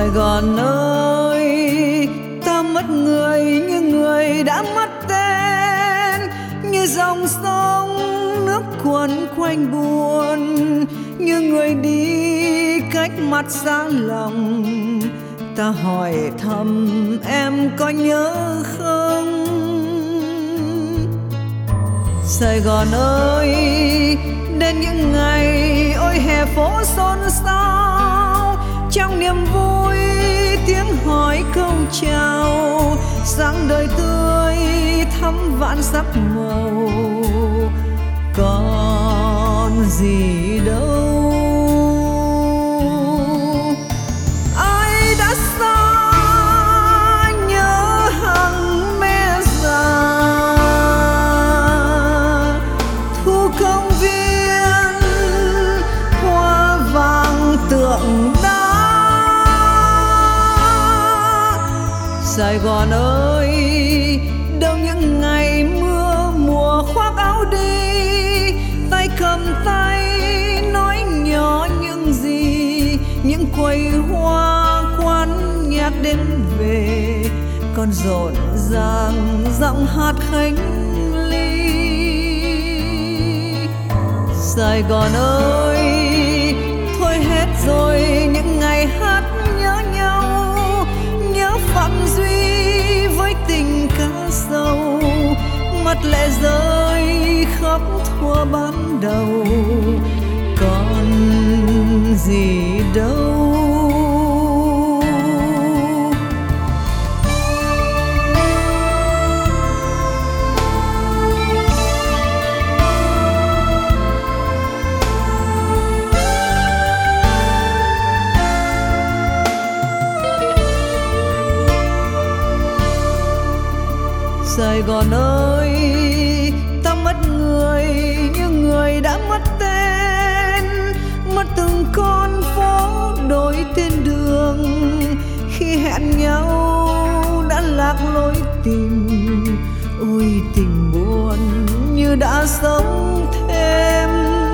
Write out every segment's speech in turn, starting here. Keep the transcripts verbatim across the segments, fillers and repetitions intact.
Sài Gòn ơi, ta mất người như người đã mất tên, như dòng sông nước cuồn quanh buồn, như người đi cách mặt xa lòng. Ta hỏi thầm em có nhớ không? Sài Gòn ơi, đến những ngày ôi hè phố xôn xao, trong niềm vui tiếng hỏi câu chào, sáng đời tươi thắm vạn sắc màu, còn gì đâu. Ai đã xa nhớ hàng mẹ già, thu công viên hoa vàng tượng đá. Sài Gòn ơi, đâu những ngày mưa mùa khoác áo đi, tay cầm tay nói nhỏ những gì, những quầy hoa quán nhạc đến về, còn rộn ràng giọng hát khánh ly. Sài Gòn ơi, thôi hết rồi những ngày hát nhớ nhau, nhớ Phạm Duy với tình ca sâu, mặt lệ rơi khóc thua ban đầu, còn gì đâu. Sài Gòn ơi, ta mất người như người đã mất tên, mất từng con phố đổi tên đường, khi hẹn nhau đã lạc lối tìm. Ôi tình buồn như đã sống thêm.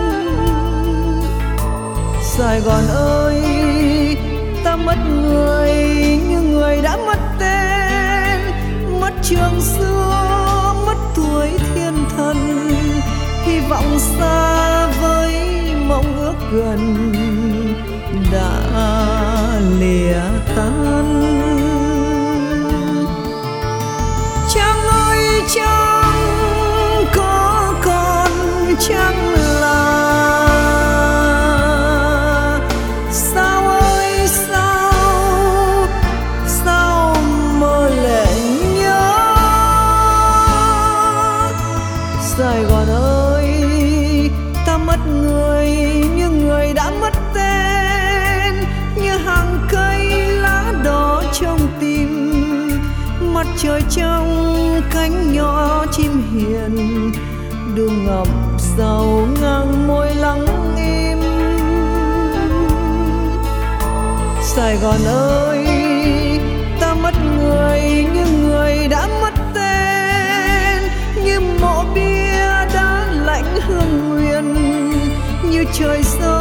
Sài Gòn ơi, ta mất người như người đã mất tên, mất trường xưa, mất tuổi thiên thần, hy vọng xa với mong ước gần đã lìa tan. Trăng ơi trăng có còn trăng là sao ơi sao, sao mơ lệ nhớ. Sài Gòn ơi, ta mất người như người đã mất tên, như hàng cây lá đỏ trong tim, mặt trời trong cánh nhỏ chim hiền, đường ngập sầu ngang môi lắng im. Sài Gòn ơi, ta mất người như người đã mất tên, như mộ bia đá lạnh hương nguyên, như trời sâu